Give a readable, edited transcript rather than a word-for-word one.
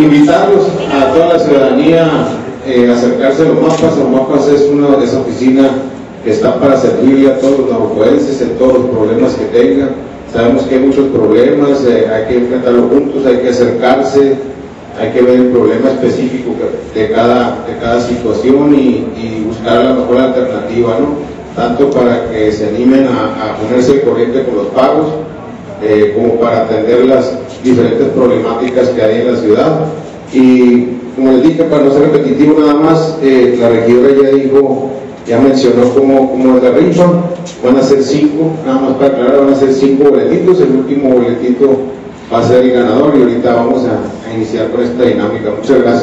invitarlos a toda la ciudadanía a acercarse a Omapas. Omapas es esa oficina que está para servirle a todos los navajoenses en todos los problemas que tengan. Sabemos que hay muchos problemas, hay que enfrentarlos juntos, hay que acercarse, hay que ver el problema específico de cada situación y buscar la mejor alternativa, ¿no? Tanto para que se animen a ponerse al corriente con los pagos, como para atender las diferentes problemáticas que hay en la ciudad. Y como les dije, para no ser repetitivo nada más, la regidora ya mencionó cómo es la rifa. Van a ser 5, nada más para aclarar, van a ser 5 boletitos. El último boletito va a ser el ganador y ahorita vamos a iniciar con esta dinámica. Muchas gracias.